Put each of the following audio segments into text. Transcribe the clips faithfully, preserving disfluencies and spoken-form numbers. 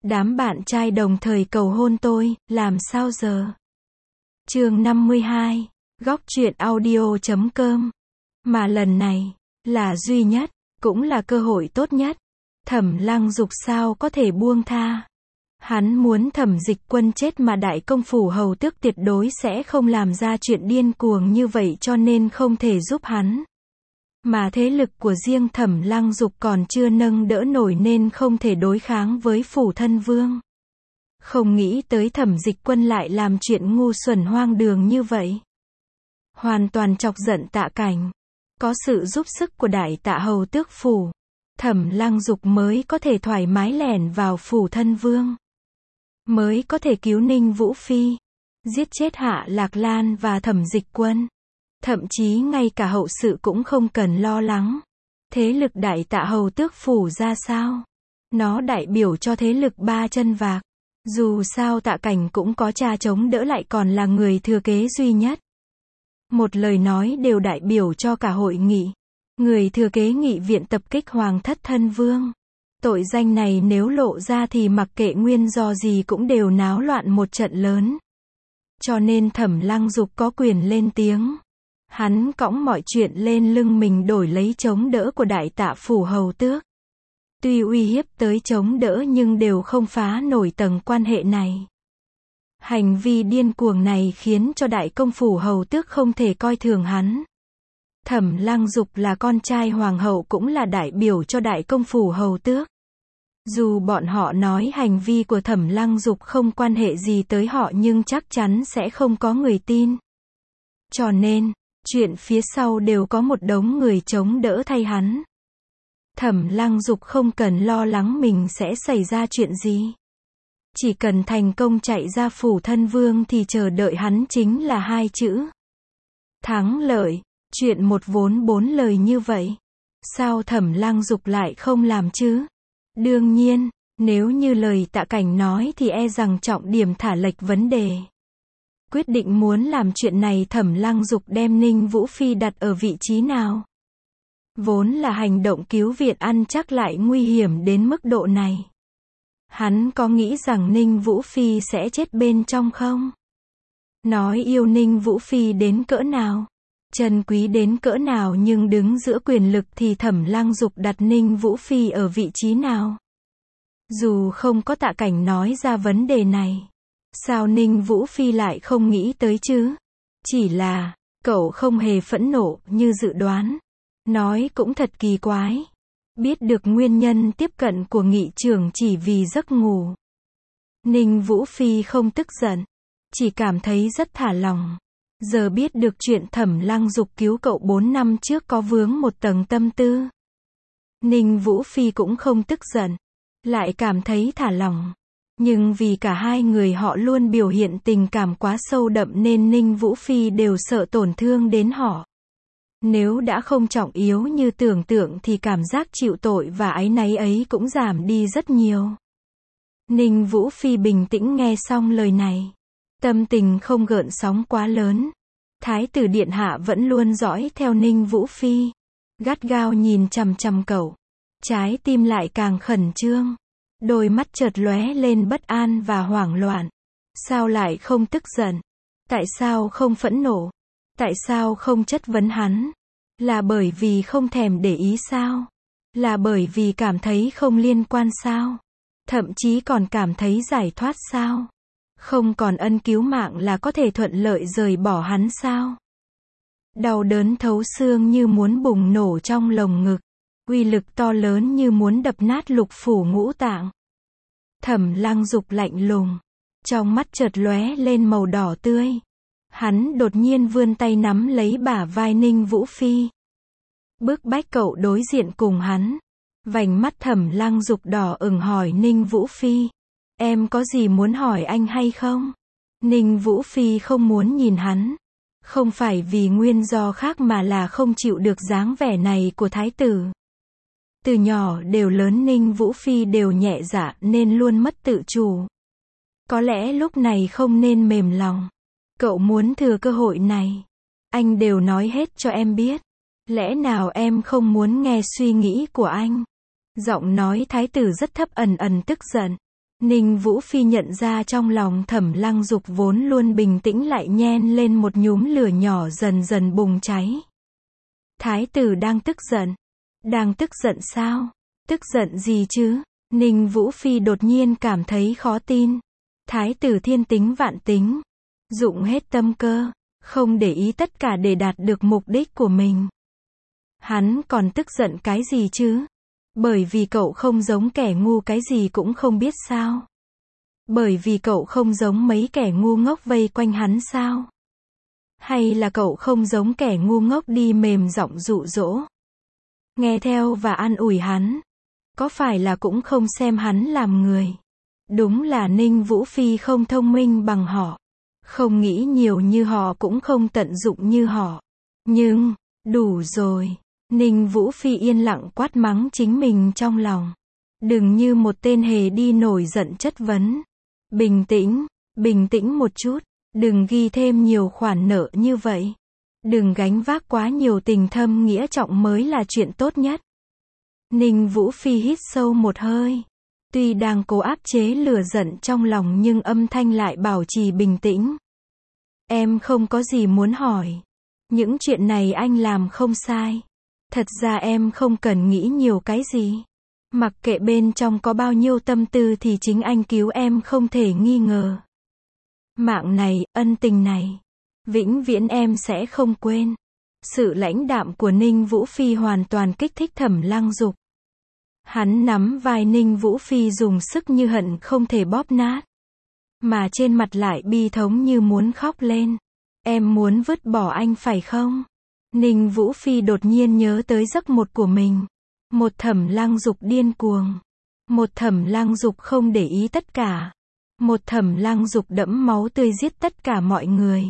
Đám bạn trai đồng thời cầu hôn tôi, làm sao giờ? Chương năm mươi hai, góc truyện audio chấm com. Mà lần này, là duy nhất, cũng là cơ hội tốt nhất. Thẩm Lăng Dục sao có thể buông tha. Hắn muốn Thẩm Dịch Quân chết mà Đại Công Phủ Hầu Tước tuyệt đối sẽ không làm ra chuyện điên cuồng như vậy cho nên không thể giúp hắn. Mà thế lực của riêng Thẩm Lăng Dục còn chưa nâng đỡ nổi nên không thể đối kháng với Phủ Thân Vương. Không nghĩ tới Thẩm Dịch Quân lại làm chuyện ngu xuẩn hoang đường như vậy. Hoàn toàn chọc giận Tạ Cảnh. Có sự giúp sức của Đại Tạ Hầu Tước Phủ, Thẩm Lăng Dục mới có thể thoải mái lẻn vào Phủ Thân Vương. Mới có thể cứu Ninh Vũ Phi, giết chết Hạ Lạc Lan và Thẩm Dịch Quân. Thậm chí ngay cả hậu sự cũng không cần lo lắng. Thế lực Đại Tạ Hầu Tước Phủ ra sao? Nó đại biểu cho thế lực ba chân vạc. Dù sao Tạ Cảnh cũng có cha chống đỡ lại còn là người thừa kế duy nhất. Một lời nói đều đại biểu cho cả hội nghị. Người thừa kế nghị viện tập kích Hoàng thất Thân Vương. Tội danh này nếu lộ ra thì mặc kệ nguyên do gì cũng đều náo loạn một trận lớn. Cho nên Thẩm Lăng Dục có quyền lên tiếng. Hắn cõng mọi chuyện lên lưng mình đổi lấy chống đỡ của Đại Tạ Phủ Hầu Tước. Tuy uy hiếp tới chống đỡ nhưng đều không phá nổi tầng quan hệ này. Hành vi điên cuồng này khiến cho Đại Công Phủ Hầu Tước không thể coi thường hắn. Thẩm Lăng Dục là con trai hoàng hậu cũng là đại biểu cho Đại Công Phủ Hầu Tước. Dù bọn họ nói hành vi của Thẩm Lăng Dục không quan hệ gì tới họ nhưng chắc chắn sẽ không có người tin. Cho nên, chuyện phía sau đều có một đống người chống đỡ thay hắn. Thẩm Lăng Dục không cần lo lắng mình sẽ xảy ra chuyện gì. Chỉ cần thành công chạy ra Phủ Thân Vương thì chờ đợi hắn chính là hai chữ. Thắng lợi. Chuyện một vốn bốn lời như vậy. Sao Thẩm Lăng Dục lại không làm chứ? Đương nhiên, nếu như lời Tạ Cảnh nói thì e rằng trọng điểm thả lệch vấn đề. Quyết định muốn làm chuyện này Thẩm Lăng Dục đem Ninh Vũ Phi đặt ở vị trí nào? Vốn là hành động cứu viện ăn chắc lại nguy hiểm đến mức độ này. Hắn có nghĩ rằng Ninh Vũ Phi sẽ chết bên trong không? Nói yêu Ninh Vũ Phi đến cỡ nào? Trân quý đến cỡ nào nhưng đứng giữa quyền lực thì Thẩm Lăng Dục đặt Ninh Vũ Phi ở vị trí nào? Dù không có Tạ Cảnh nói ra vấn đề này. Sao Ninh Vũ Phi lại không nghĩ tới chứ? Chỉ là, cậu không hề phẫn nộ như dự đoán. Nói cũng thật kỳ quái. Biết được nguyên nhân tiếp cận của nghị trưởng chỉ vì giấc ngủ. Ninh Vũ Phi không tức giận. Chỉ cảm thấy rất thả lòng. Giờ biết được chuyện Thẩm Lăng Dục cứu cậu bốn năm trước có vướng một tầng tâm tư. Ninh Vũ Phi cũng không tức giận. Lại cảm thấy thả lòng. Nhưng vì cả hai người họ luôn biểu hiện tình cảm quá sâu đậm nên Ninh Vũ Phi đều sợ tổn thương đến họ. Nếu đã không trọng yếu như tưởng tượng thì cảm giác chịu tội và áy náy ấy cũng giảm đi rất nhiều. Ninh Vũ Phi bình tĩnh nghe xong lời này. Tâm tình không gợn sóng quá lớn. Thái tử điện hạ vẫn luôn dõi theo Ninh Vũ Phi. Gắt gao nhìn chằm chằm cậu. Trái tim lại càng khẩn trương. Đôi mắt chợt lóe lên bất an và hoảng loạn. Sao lại không tức giận? Tại sao không phẫn nộ? Tại sao không chất vấn hắn? Là bởi vì không thèm để ý sao? Là bởi vì cảm thấy không liên quan sao? Thậm chí còn cảm thấy giải thoát sao? Không còn ân cứu mạng là có thể thuận lợi rời bỏ hắn sao? Đau đớn thấu xương như muốn bùng nổ trong lồng ngực. Uy lực to lớn như muốn đập nát lục phủ ngũ tạng. Thẩm Lăng Dục lạnh lùng. Trong mắt chợt lóe lên màu đỏ tươi. Hắn đột nhiên vươn tay nắm lấy bả vai Ninh Vũ Phi. Bức bách cậu đối diện cùng hắn. Vành mắt Thẩm Lăng Dục đỏ ửng hỏi Ninh Vũ Phi. Em có gì muốn hỏi anh hay không? Ninh Vũ Phi không muốn nhìn hắn. Không phải vì nguyên do khác mà là không chịu được dáng vẻ này của thái tử. Từ nhỏ đều lớn Ninh Vũ Phi đều nhẹ dạ nên luôn mất tự chủ. Có lẽ lúc này không nên mềm lòng. Cậu muốn thừa cơ hội này. Anh đều nói hết cho em biết. Lẽ nào em không muốn nghe suy nghĩ của anh? Giọng nói thái tử rất thấp ẩn ẩn tức giận. Ninh Vũ Phi nhận ra trong lòng Thẩm Lăng Dục vốn luôn bình tĩnh lại nhen lên một nhúm lửa nhỏ dần dần bùng cháy. Thái tử đang tức giận. Đang tức giận sao? Tức giận gì chứ? Ninh Vũ Phi đột nhiên cảm thấy khó tin. Thái tử thiên tính vạn tính, dụng hết tâm cơ, không để ý tất cả để đạt được mục đích của mình. Hắn còn tức giận cái gì chứ? Bởi vì cậu không giống kẻ ngu cái gì cũng không biết sao? Bởi vì cậu không giống mấy kẻ ngu ngốc vây quanh hắn sao? Hay là cậu không giống kẻ ngu ngốc đi mềm giọng dụ dỗ, nghe theo và an ủi hắn? Có phải là cũng không xem hắn làm người? Đúng là Ninh Vũ Phi không thông minh bằng họ, không nghĩ nhiều như họ cũng không tận dụng như họ. Nhưng, đủ rồi. Ninh Vũ Phi yên lặng quát mắng chính mình trong lòng. Đừng như một tên hề đi nổi giận chất vấn. Bình tĩnh, bình tĩnh một chút. Đừng ghi thêm nhiều khoản nợ như vậy. Đừng gánh vác quá nhiều tình thâm nghĩa trọng mới là chuyện tốt nhất. Ninh Vũ Phi hít sâu một hơi. Tuy đang cố áp chế lửa giận trong lòng nhưng âm thanh lại bảo trì bình tĩnh. Em không có gì muốn hỏi. Những chuyện này anh làm không sai. Thật ra em không cần nghĩ nhiều cái gì. Mặc kệ bên trong có bao nhiêu tâm tư thì chính anh cứu em không thể nghi ngờ. Mạng này, ân tình này, vĩnh viễn em sẽ không quên. Sự lãnh đạm của Ninh Vũ Phi hoàn toàn kích thích Thẩm Lăng Dục. Hắn nắm vai Ninh Vũ Phi dùng sức như hận không thể bóp nát. Mà trên mặt lại bi thống như muốn khóc lên. Em muốn vứt bỏ anh phải không? Ninh Vũ Phi đột nhiên nhớ tới giấc một của mình. Một Thẩm Lăng Dục điên cuồng. Một Thẩm Lăng Dục không để ý tất cả. Một Thẩm Lăng Dục đẫm máu tươi giết tất cả mọi người.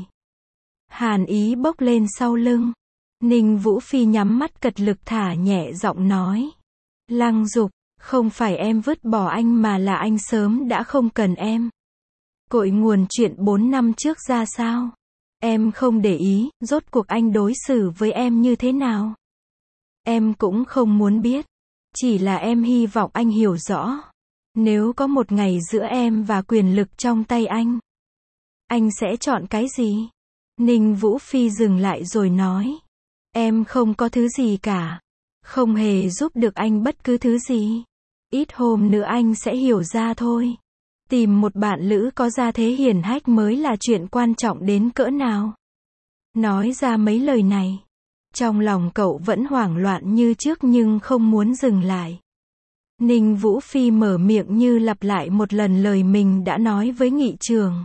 Hàn ý bốc lên sau lưng. Ninh Vũ Phi nhắm mắt cật lực thả nhẹ giọng nói. Lăng Dục, không phải em vứt bỏ anh mà là anh sớm đã không cần em. Cội nguồn chuyện bốn năm trước ra sao? Em không để ý, rốt cuộc anh đối xử với em như thế nào? Em cũng không muốn biết. Chỉ là em hy vọng anh hiểu rõ. Nếu có một ngày giữa em và quyền lực trong tay anh, anh sẽ chọn cái gì? Ninh Vũ Phi dừng lại rồi nói. Em không có thứ gì cả. Không hề giúp được anh bất cứ thứ gì. Ít hôm nữa anh sẽ hiểu ra thôi. Tìm một bạn lữ có gia thế hiển hách mới là chuyện quan trọng đến cỡ nào. Nói ra mấy lời này, trong lòng cậu vẫn hoảng loạn như trước nhưng không muốn dừng lại. Ninh Vũ Phi mở miệng như lặp lại một lần lời mình đã nói với nghị trường.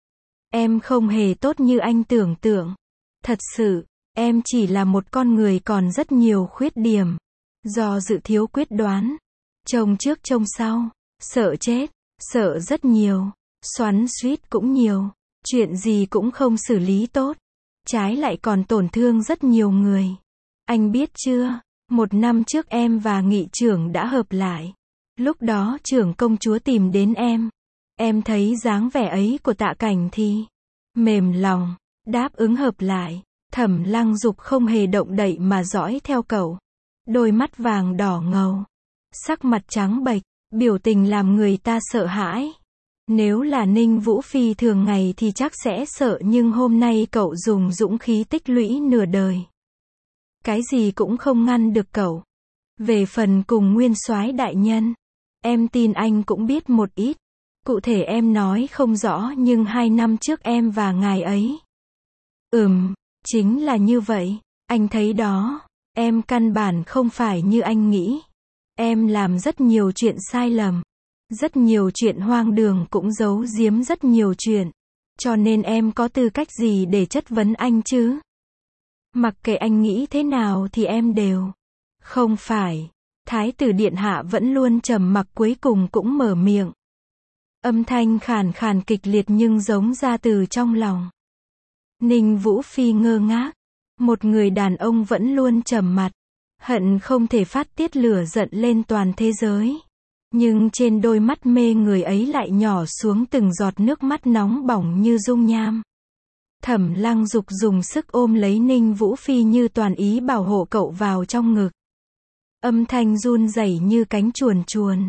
Em không hề tốt như anh tưởng tượng. Thật sự, em chỉ là một con người còn rất nhiều khuyết điểm. Do dự thiếu quyết đoán, trông trước trông sau, sợ chết, sợ rất nhiều, xoắn xuýt cũng nhiều, chuyện gì cũng không xử lý tốt, trái lại còn tổn thương rất nhiều người. Anh biết chưa, một năm trước em và nghị trưởng đã hợp lại. Lúc đó trưởng công chúa tìm đến em. Em thấy dáng vẻ ấy của Tạ Cảnh thì mềm lòng, đáp ứng hợp lại. Thẩm Lăng Dục không hề động đậy mà dõi theo cậu. Đôi mắt vàng đỏ ngầu, sắc mặt trắng bệch, biểu tình làm người ta sợ hãi. Nếu là Ninh Vũ Phi thường ngày thì chắc sẽ sợ nhưng hôm nay cậu dùng dũng khí tích lũy nửa đời. Cái gì cũng không ngăn được cậu. Về phần cùng nguyên soái đại nhân, em tin anh cũng biết một ít. Cụ thể em nói không rõ nhưng hai năm trước em và ngài ấy. Ừm, chính là như vậy, anh thấy đó, em căn bản không phải như anh nghĩ. Em làm rất nhiều chuyện sai lầm. Rất nhiều chuyện hoang đường cũng giấu giếm rất nhiều chuyện. Cho nên em có tư cách gì để chất vấn anh chứ? Mặc kệ anh nghĩ thế nào thì em đều. Không phải. Thái tử điện hạ vẫn luôn trầm mặc cuối cùng cũng mở miệng. Âm thanh khàn khàn kịch liệt nhưng giống ra từ trong lòng. Ninh Vũ Phi ngơ ngác. Một người đàn ông vẫn luôn trầm mặc. Hận không thể phát tiết lửa giận lên toàn thế giới. Nhưng trên đôi mắt mê người ấy lại nhỏ xuống từng giọt nước mắt nóng bỏng như dung nham. Thẩm Lăng Dục dùng sức ôm lấy Ninh Vũ Phi như toàn ý bảo hộ cậu vào trong ngực. Âm thanh run rẩy như cánh chuồn chuồn.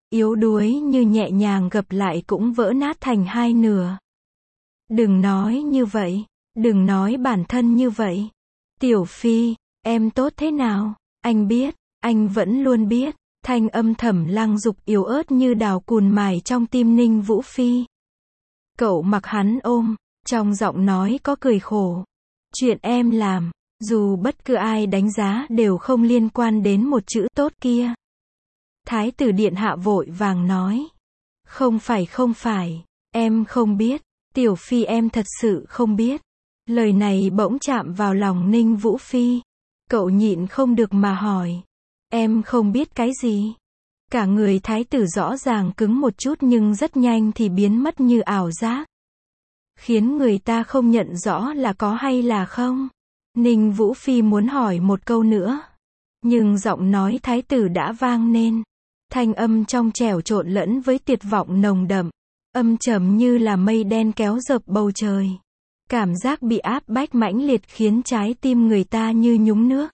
yếu đuối như nhẹ nhàng gập lại cũng vỡ nát thành hai nửa. Đừng nói như vậy, đừng nói bản thân như vậy. Tiểu Phi, em tốt thế nào? Anh biết, anh vẫn luôn biết. Thanh âm Thẩm Lăng Dục yếu ớt như đào cùn mài trong tim Ninh Vũ Phi. Cậu mặc hắn ôm, trong giọng nói có cười khổ. Chuyện em làm, dù bất cứ ai đánh giá đều không liên quan đến một chữ tốt kia. Thái tử điện hạ vội vàng nói. Không phải không phải, em không biết. Tiểu Phi em thật sự không biết. Lời này bỗng chạm vào lòng Ninh Vũ Phi. Cậu nhịn không được mà hỏi. Em không biết cái gì? Cả người thái tử rõ ràng cứng một chút nhưng rất nhanh thì biến mất như ảo giác. Khiến người ta không nhận rõ là có hay là không. Ninh Vũ Phi muốn hỏi một câu nữa. Nhưng giọng nói thái tử đã vang lên. Thanh âm trong trẻo trộn lẫn với tuyệt vọng nồng đậm. Âm trầm như là mây đen kéo dập bầu trời. Cảm giác bị áp bách mãnh liệt khiến trái tim người ta như nhúng nước.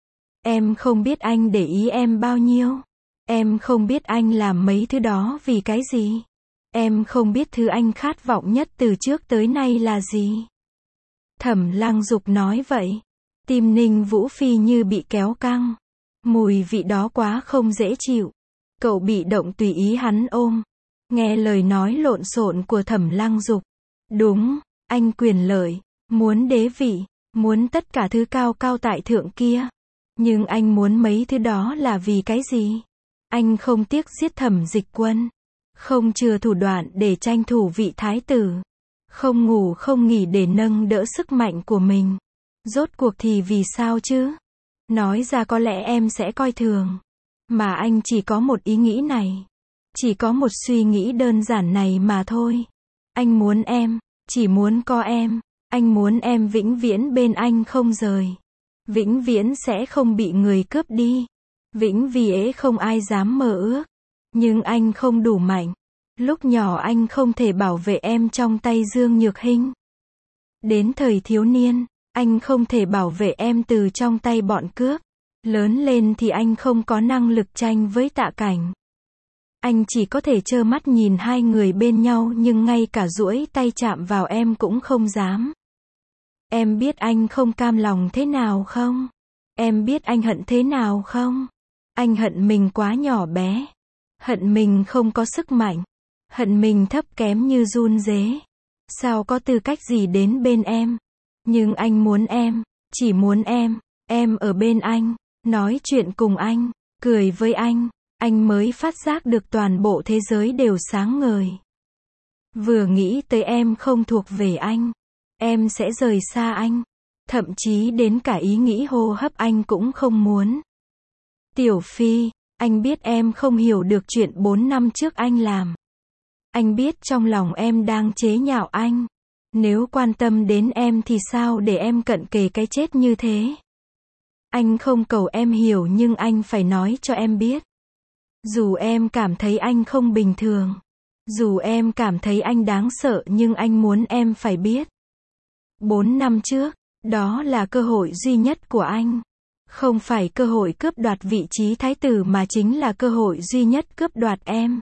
Em không biết anh để ý em bao nhiêu. Em không biết anh làm mấy thứ đó vì cái gì. Em không biết thứ anh khát vọng nhất từ trước tới nay là gì. Thẩm Lăng Dục nói vậy. Tim Ninh Vũ Phi như bị kéo căng. Mùi vị đó quá không dễ chịu. Cậu bị động tùy ý hắn ôm. Nghe lời nói lộn xộn của Thẩm Lăng Dục. Đúng, anh quyền lợi, muốn đế vị, muốn tất cả thứ cao cao tại thượng kia. Nhưng anh muốn mấy thứ đó là vì cái gì? Anh không tiếc giết Thẩm Dịch Quân. Không chừa thủ đoạn để tranh thủ vị thái tử. Không ngủ không nghỉ để nâng đỡ sức mạnh của mình. Rốt cuộc thì vì sao chứ? Nói ra có lẽ em sẽ coi thường. Mà anh chỉ có một ý nghĩ này. Chỉ có một suy nghĩ đơn giản này mà thôi. Anh muốn em, chỉ muốn có em. Anh muốn em vĩnh viễn bên anh không rời. Vĩnh viễn sẽ không bị người cướp đi. Vĩnh viễn không ai dám mơ ước. Nhưng anh không đủ mạnh. Lúc nhỏ anh không thể bảo vệ em trong tay Dương Nhược Hinh. Đến thời thiếu niên, anh không thể bảo vệ em từ trong tay bọn cướp. Lớn lên thì anh không có năng lực tranh với Tạ Cảnh. Anh chỉ có thể trơ mắt nhìn hai người bên nhau nhưng ngay cả duỗi tay chạm vào em cũng không dám. Em biết anh không cam lòng thế nào không? Em biết anh hận thế nào không? Anh hận mình quá nhỏ bé. Hận mình không có sức mạnh. Hận mình thấp kém như run rế. Sao có tư cách gì đến bên em? Nhưng anh muốn em, chỉ muốn em, em ở bên anh, nói chuyện cùng anh, cười với anh, anh mới phát giác được toàn bộ thế giới đều sáng ngời. Vừa nghĩ tới em không thuộc về anh, em sẽ rời xa anh, thậm chí đến cả ý nghĩ hô hấp anh cũng không muốn. Tiểu Phi, anh biết em không hiểu được chuyện bốn năm trước anh làm. Anh biết trong lòng em đang chế nhạo anh. Nếu quan tâm đến em thì sao để em cận kề cái chết như thế? Anh không cầu em hiểu nhưng anh phải nói cho em biết. Dù em cảm thấy anh không bình thường. Dù em cảm thấy anh đáng sợ nhưng anh muốn em phải biết. Bốn năm trước, đó là cơ hội duy nhất của anh. Không phải cơ hội cướp đoạt vị trí thái tử mà chính là cơ hội duy nhất cướp đoạt em.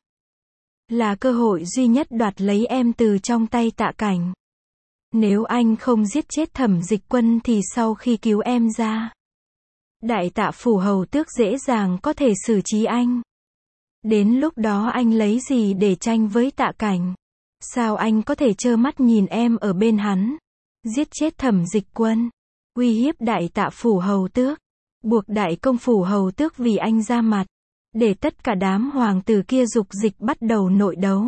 Là cơ hội duy nhất đoạt lấy em từ trong tay Tạ Cảnh. Nếu anh không giết chết Thẩm Dịch Quân thì sau khi cứu em ra, Đại Tạ phủ hầu tước dễ dàng có thể xử trí anh. Đến lúc đó anh lấy gì để tranh với Tạ Cảnh? Sao anh có thể trơ mắt nhìn em ở bên hắn, giết chết Thẩm Dịch Quân, uy hiếp Đại Tạ phủ hầu tước, buộc Đại công phủ hầu tước vì anh ra mặt, để tất cả đám hoàng tử kia dục dịch bắt đầu nội đấu.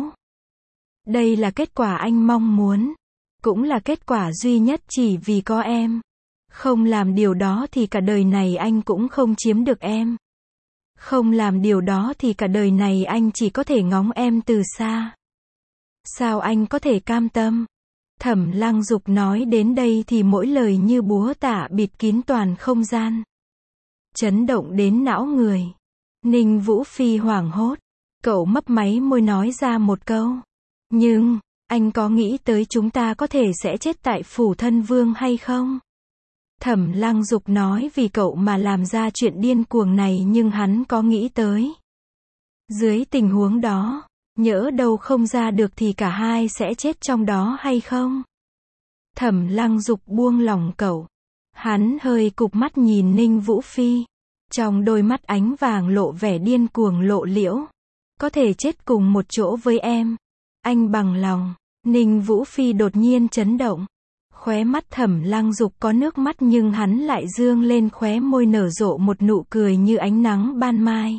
Đây là kết quả anh mong muốn. Cũng là kết quả duy nhất chỉ vì có em. Không làm điều đó thì cả đời này anh cũng không chiếm được em. Không làm điều đó thì cả đời này anh chỉ có thể ngóng em từ xa. Sao anh có thể cam tâm? Thẩm Lăng Dục nói đến đây thì mỗi lời như búa tạ bịt kín toàn không gian. Chấn động đến não người. Ninh Vũ Phi hoảng hốt. Cậu mấp máy môi nói ra một câu. Nhưng, anh có nghĩ tới chúng ta có thể sẽ chết tại phủ thân vương hay không? Thẩm Lăng Dục nói vì cậu mà làm ra chuyện điên cuồng này nhưng hắn có nghĩ tới. Dưới tình huống đó, nhỡ đâu không ra được thì cả hai sẽ chết trong đó hay không? Thẩm Lăng Dục buông lỏng cậu. Hắn hơi cụp mắt nhìn Ninh Vũ Phi. Trong đôi mắt ánh vàng lộ vẻ điên cuồng lộ liễu. Có thể chết cùng một chỗ với em. Anh bằng lòng. Ninh Vũ Phi đột nhiên chấn động. Khóe mắt Thẩm Lăng Dục có nước mắt nhưng hắn lại dương lên khóe môi nở rộ một nụ cười như ánh nắng ban mai.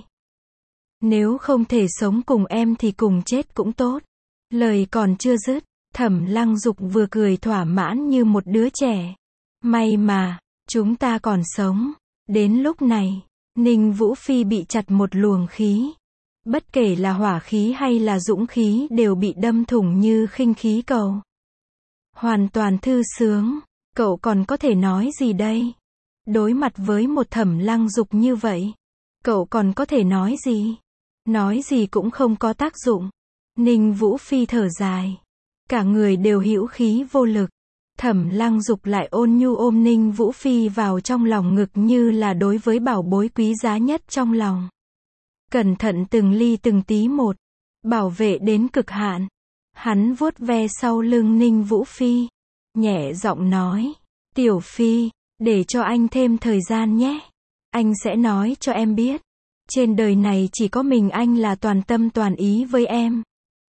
Nếu không thể sống cùng em thì cùng chết cũng tốt. Lời còn chưa dứt, Thẩm Lăng Dục vừa cười thỏa mãn như một đứa trẻ. May mà, chúng ta còn sống. Đến lúc này, Ninh Vũ Phi bị chặt một luồng khí. Bất kể là hỏa khí hay là dũng khí đều bị đâm thủng như khinh khí cầu. Hoàn toàn thư sướng, cậu còn có thể nói gì đây? Đối mặt với một Thẩm Lăng Dục như vậy, cậu còn có thể nói gì? Nói gì cũng không có tác dụng. Ninh Vũ Phi thở dài. Cả người đều hữu khí vô lực. Thẩm Lăng Dục lại ôn nhu ôm Ninh Vũ Phi vào trong lòng ngực như là đối với bảo bối quý giá nhất trong lòng. Cẩn thận từng ly từng tí một. Bảo vệ đến cực hạn. Hắn vuốt ve sau lưng Ninh Vũ Phi. Nhẹ giọng nói. Tiểu Phi, để cho anh thêm thời gian nhé. Anh sẽ nói cho em biết. Trên đời này chỉ có mình anh là toàn tâm toàn ý với em.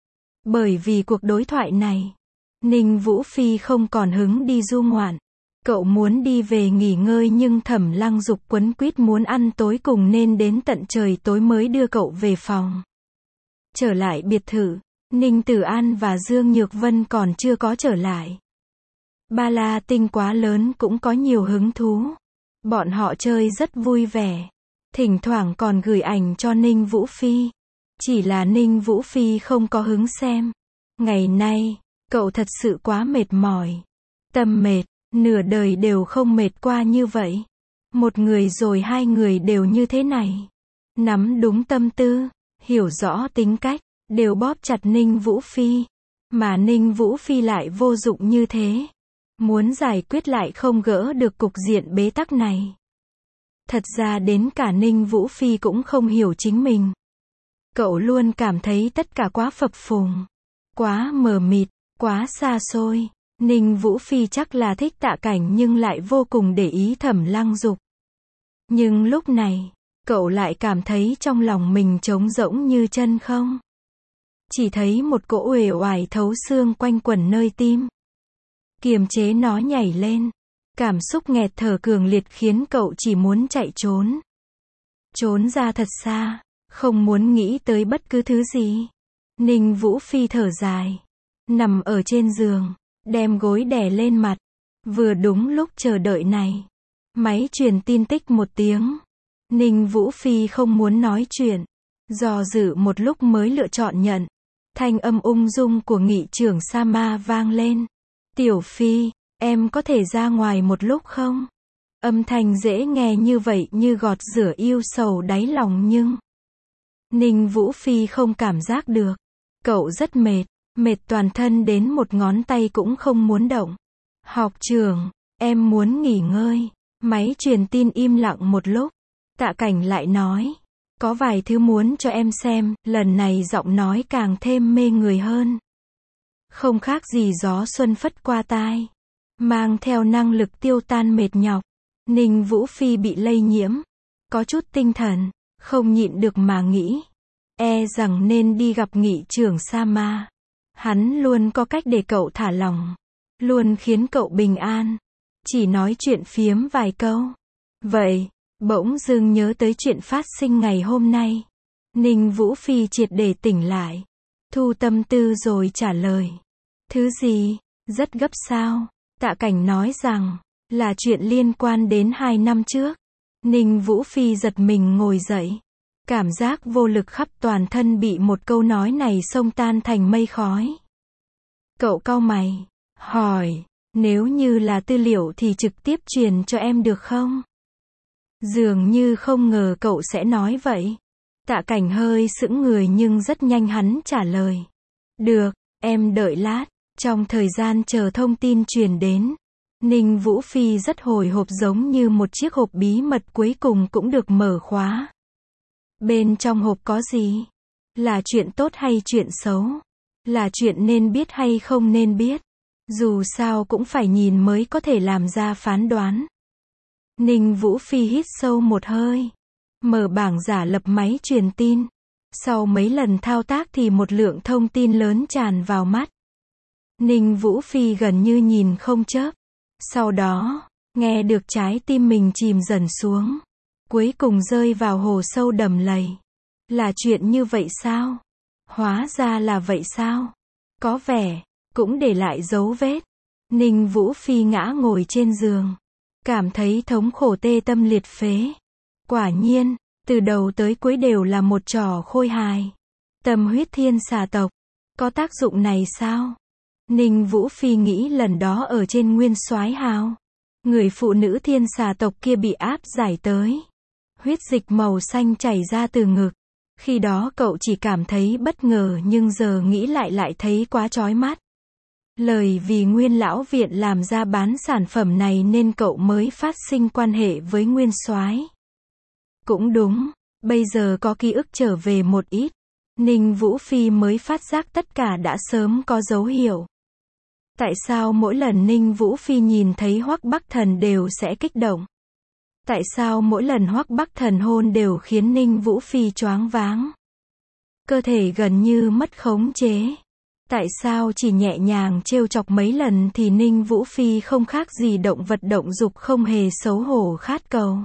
Bởi vì cuộc đối thoại này, Ninh Vũ Phi không còn hứng đi du ngoạn. Cậu muốn đi về nghỉ ngơi nhưng Thẩm Lăng Dục quấn quýt muốn ăn tối cùng nên đến tận trời tối mới đưa cậu về phòng. Trở lại biệt thự, Ninh Tử An và Dương Nhược Vân còn chưa có trở lại. Ba La Tinh quá lớn cũng có nhiều hứng thú. Bọn họ chơi rất vui vẻ. Thỉnh thoảng còn gửi ảnh cho Ninh Vũ Phi. Chỉ là Ninh Vũ Phi không có hứng xem. Ngày nay, cậu thật sự quá mệt mỏi. Tâm mệt, nửa đời đều không mệt qua như vậy. Một người rồi hai người đều như thế này. Nắm đúng tâm tư, hiểu rõ tính cách, đều bóp chặt Ninh Vũ Phi. Mà Ninh Vũ Phi lại vô dụng như thế. Muốn giải quyết lại không gỡ được cục diện bế tắc này. Thật ra đến cả Ninh Vũ Phi cũng không hiểu chính mình. Cậu luôn cảm thấy tất cả quá phập phồng, quá mờ mịt, quá xa xôi. Ninh Vũ Phi chắc là thích Tạ Cảnh nhưng lại vô cùng để ý Thẩm Lăng Dục. Nhưng lúc này, cậu lại cảm thấy trong lòng mình trống rỗng như chân không. Chỉ thấy một cỗ uể oải thấu xương quanh quẩn nơi tim. Kiềm chế nó nhảy lên. Cảm xúc nghẹt thở cường liệt khiến cậu chỉ muốn chạy trốn. Trốn ra thật xa, không muốn nghĩ tới bất cứ thứ gì. Ninh Vũ Phi thở dài. Nằm ở trên giường, đem gối đè lên mặt. Vừa đúng lúc chờ đợi này. Máy truyền tin tích một tiếng. Ninh Vũ Phi không muốn nói chuyện. Do dự một lúc mới lựa chọn nhận. Thanh âm ung dung của nghị trưởng Sama vang lên. Tiểu Phi, em có thể ra ngoài một lúc không? Âm thanh dễ nghe như vậy như gọt rửa yêu sầu đáy lòng nhưng Ninh Vũ Phi không cảm giác được. Cậu rất mệt, mệt toàn thân đến một ngón tay cũng không muốn động. Học trưởng, em muốn nghỉ ngơi. Máy truyền tin im lặng một lúc. Tạ Cảnh lại nói. Có vài thứ muốn cho em xem, lần này giọng nói càng thêm mê người hơn. Không khác gì gió xuân phất qua tai. Mang theo năng lực tiêu tan mệt nhọc. Ninh Vũ Phi bị lây nhiễm. Có chút tinh thần, không nhịn được mà nghĩ. E rằng nên đi gặp nghị trưởng Sama. Hắn luôn có cách để cậu thả lòng. Luôn khiến cậu bình an. Chỉ nói chuyện phiếm vài câu. Vậy, bỗng dưng nhớ tới chuyện phát sinh ngày hôm nay. Ninh Vũ Phi triệt để tỉnh lại. Thu tâm tư rồi trả lời. Thứ gì? Rất gấp sao? Tạ Cảnh nói rằng, là chuyện liên quan đến hai năm trước. Ninh Vũ Phi giật mình ngồi dậy. Cảm giác vô lực khắp toàn thân bị một câu nói này xông tan thành mây khói. Cậu cau mày, hỏi, nếu như là tư liệu thì trực tiếp truyền cho em được không? Dường như không ngờ cậu sẽ nói vậy. Tạ Cảnh hơi sững người nhưng rất nhanh hắn trả lời. Được, em đợi lát. Trong thời gian chờ thông tin truyền đến, Ninh Vũ Phi rất hồi hộp giống như một chiếc hộp bí mật cuối cùng cũng được mở khóa. Bên trong hộp có gì? Là chuyện tốt hay chuyện xấu? Là chuyện nên biết hay không nên biết? Dù sao cũng phải nhìn mới có thể làm ra phán đoán. Ninh Vũ Phi hít sâu một hơi. Mở bảng giả lập máy truyền tin. Sau mấy lần thao tác thì một lượng thông tin lớn tràn vào mắt. Ninh Vũ Phi gần như nhìn không chớp. Sau đó, nghe được trái tim mình chìm dần xuống. Cuối cùng rơi vào hồ sâu đầm lầy. Là chuyện như vậy sao? Hóa ra là vậy sao? Có vẻ, cũng để lại dấu vết. Ninh Vũ Phi ngã ngồi trên giường. Cảm thấy thống khổ tê tâm liệt phế. Quả nhiên, từ đầu tới cuối đều là một trò khôi hài. Tâm huyết thiên xà tộc. Có tác dụng này sao? Ninh Vũ Phi nghĩ lần đó ở trên Nguyên Soái Hào. Người phụ nữ thiên xà tộc kia bị áp giải tới. Huyết dịch màu xanh chảy ra từ ngực. Khi đó cậu chỉ cảm thấy bất ngờ nhưng giờ nghĩ lại lại thấy quá chói mắt. Lời vì Nguyên lão viện làm ra bán sản phẩm này nên cậu mới phát sinh quan hệ với Nguyên Soái. Cũng đúng, bây giờ có ký ức trở về một ít. Ninh Vũ Phi mới phát giác tất cả đã sớm có dấu hiệu. Tại sao mỗi lần Ninh Vũ Phi nhìn thấy Hoắc Bắc Thần đều sẽ kích động? Tại sao mỗi lần Hoắc Bắc Thần hôn đều khiến Ninh Vũ Phi choáng váng? Cơ thể gần như mất khống chế. Tại sao chỉ nhẹ nhàng trêu chọc mấy lần thì Ninh Vũ Phi không khác gì động vật động dục không hề xấu hổ khát cầu?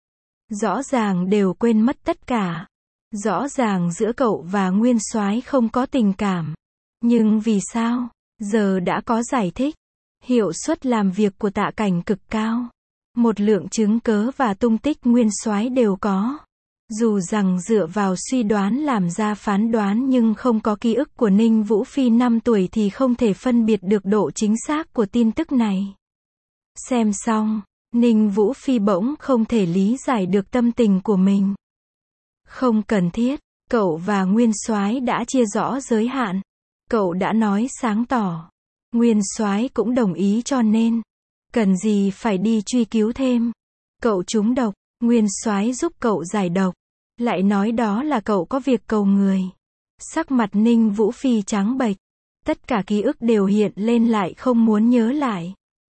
Rõ ràng đều quên mất tất cả. Rõ ràng giữa cậu và Nguyên Soái không có tình cảm. Nhưng vì sao? Giờ đã có giải thích. Hiệu suất làm việc của Tạ Cảnh cực cao. Một lượng chứng cớ và tung tích Nguyên Soái đều có. Dù rằng dựa vào suy đoán làm ra phán đoán nhưng không có ký ức của Ninh Vũ Phi năm tuổi thì không thể phân biệt được độ chính xác của tin tức này. Xem xong, Ninh Vũ Phi bỗng không thể lý giải được tâm tình của mình. Không cần thiết, cậu và Nguyên Soái đã chia rõ giới hạn. Cậu đã nói sáng tỏ. Nguyên Soái cũng đồng ý cho nên, cần gì phải đi truy cứu thêm. Cậu trúng độc, Nguyên Soái giúp cậu giải độc. Lại nói đó là cậu có việc cầu người. Sắc mặt Ninh Vũ Phi trắng bệch. Tất cả ký ức đều hiện lên lại không muốn nhớ lại.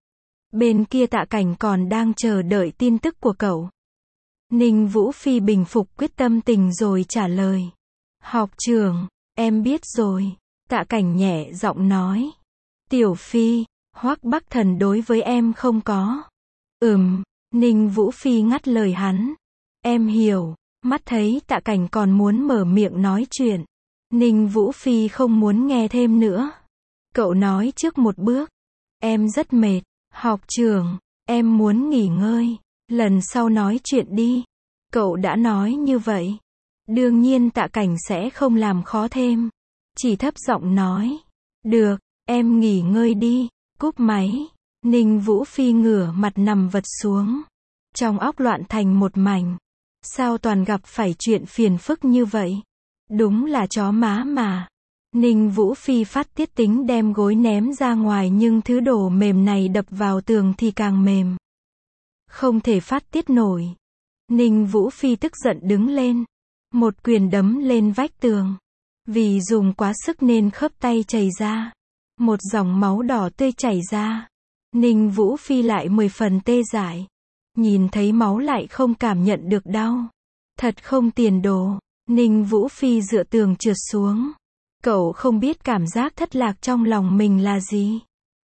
Bên kia Tạ Cảnh còn đang chờ đợi tin tức của cậu. Ninh Vũ Phi bình phục quyết tâm tình rồi trả lời. Học trưởng, em biết rồi. Tạ Cảnh nhẹ giọng nói. Tiểu Phi, Hoắc Bắc Thần đối với em không có. Ừm, Ninh Vũ Phi ngắt lời hắn. Em hiểu. Mắt thấy Tạ Cảnh còn muốn mở miệng nói chuyện. Ninh Vũ Phi không muốn nghe thêm nữa. Cậu nói trước một bước. Em rất mệt. Học trưởng, em muốn nghỉ ngơi. Lần sau nói chuyện đi. Cậu đã nói như vậy. Đương nhiên Tạ Cảnh sẽ không làm khó thêm. Chỉ thấp giọng nói. Được, em nghỉ ngơi đi. Cúp máy. Ninh Vũ Phi ngửa mặt nằm vật xuống. Trong óc loạn thành một mảnh. Sao toàn gặp phải chuyện phiền phức như vậy? Đúng là chó má mà. Ninh Vũ Phi phát tiết tính đem gối ném ra ngoài nhưng thứ đồ mềm này đập vào tường thì càng mềm. Không thể phát tiết nổi. Ninh Vũ Phi tức giận đứng lên. Một quyền đấm lên vách tường. Vì dùng quá sức nên khớp tay chảy ra. Một dòng máu đỏ tươi chảy ra. Ninh Vũ Phi lại mười phần tê dại. Nhìn thấy máu lại không cảm nhận được đau. Thật không tiền đồ. Ninh Vũ Phi dựa tường trượt xuống. Cậu không biết cảm giác thất lạc trong lòng mình là gì.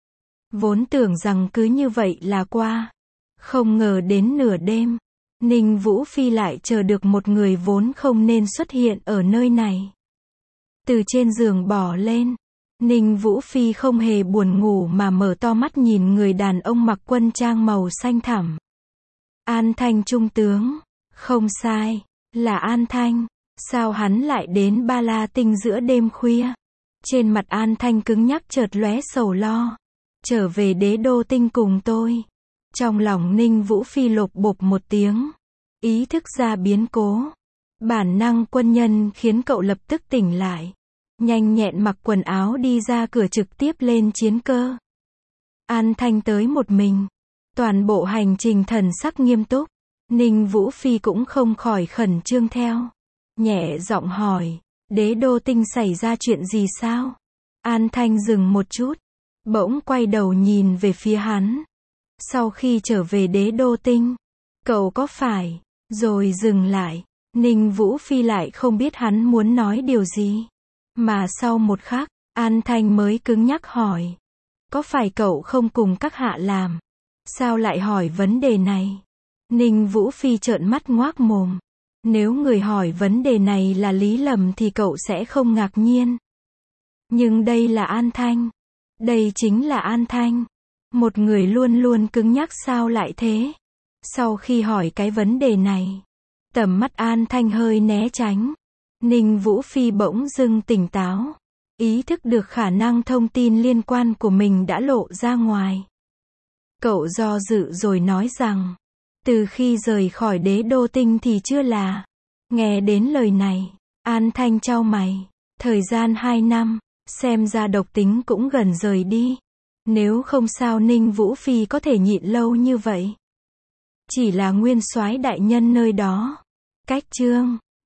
Vốn tưởng rằng cứ như vậy là qua. Không ngờ đến nửa đêm. Ninh Vũ Phi lại chờ được một người vốn không nên xuất hiện ở nơi này. Từ trên giường bỏ lên. Ninh Vũ Phi không hề buồn ngủ mà mở to mắt nhìn người đàn ông mặc quân trang màu xanh thẳm. An Thanh trung tướng. Không sai. Là An Thanh. Sao hắn lại đến Ba La Tinh giữa đêm khuya? Trên mặt An Thanh cứng nhắc chợt lóe sầu lo. Trở về đế đô tinh cùng tôi. Trong lòng Ninh Vũ Phi lột bột một tiếng. Ý thức ra biến cố. Bản năng quân nhân khiến cậu lập tức tỉnh lại. Nhanh nhẹn mặc quần áo đi ra cửa trực tiếp lên chiến cơ. An Thanh tới một mình. Toàn bộ hành trình thần sắc nghiêm túc. Ninh Vũ Phi cũng không khỏi khẩn trương theo. Nhẹ giọng hỏi. Đế đô tinh xảy ra chuyện gì sao? An Thanh dừng một chút, bỗng quay đầu nhìn về phía hắn. Sau khi trở về đế đô tinh, cậu có phải, rồi dừng lại. Ninh Vũ Phi lại không biết hắn muốn nói điều gì. Mà sau một khắc, An Thanh mới cứng nhắc hỏi. Có phải cậu không cùng các hạ làm? Sao lại hỏi vấn đề này? Ninh Vũ Phi trợn mắt ngoác mồm. Nếu người hỏi vấn đề này là Lý Lầm thì cậu sẽ không ngạc nhiên. Nhưng đây là An Thanh. Đây chính là An Thanh. Một người luôn luôn cứng nhắc sao lại thế? Sau khi hỏi cái vấn đề này, tầm mắt An Thanh hơi né tránh. Ninh Vũ Phi bỗng dưng tỉnh táo. Ý thức được khả năng thông tin liên quan của mình đã lộ ra ngoài. Cậu do dự rồi nói rằng, từ khi rời khỏi đế đô tinh thì chưa là. Nghe đến lời này, An Thanh chau mày. Thời gian hai năm, xem ra độc tính cũng gần rời đi. Nếu không sao Ninh Vũ Phi có thể nhịn lâu như vậy. Chỉ là nguyên soái đại nhân nơi đó. Cách chương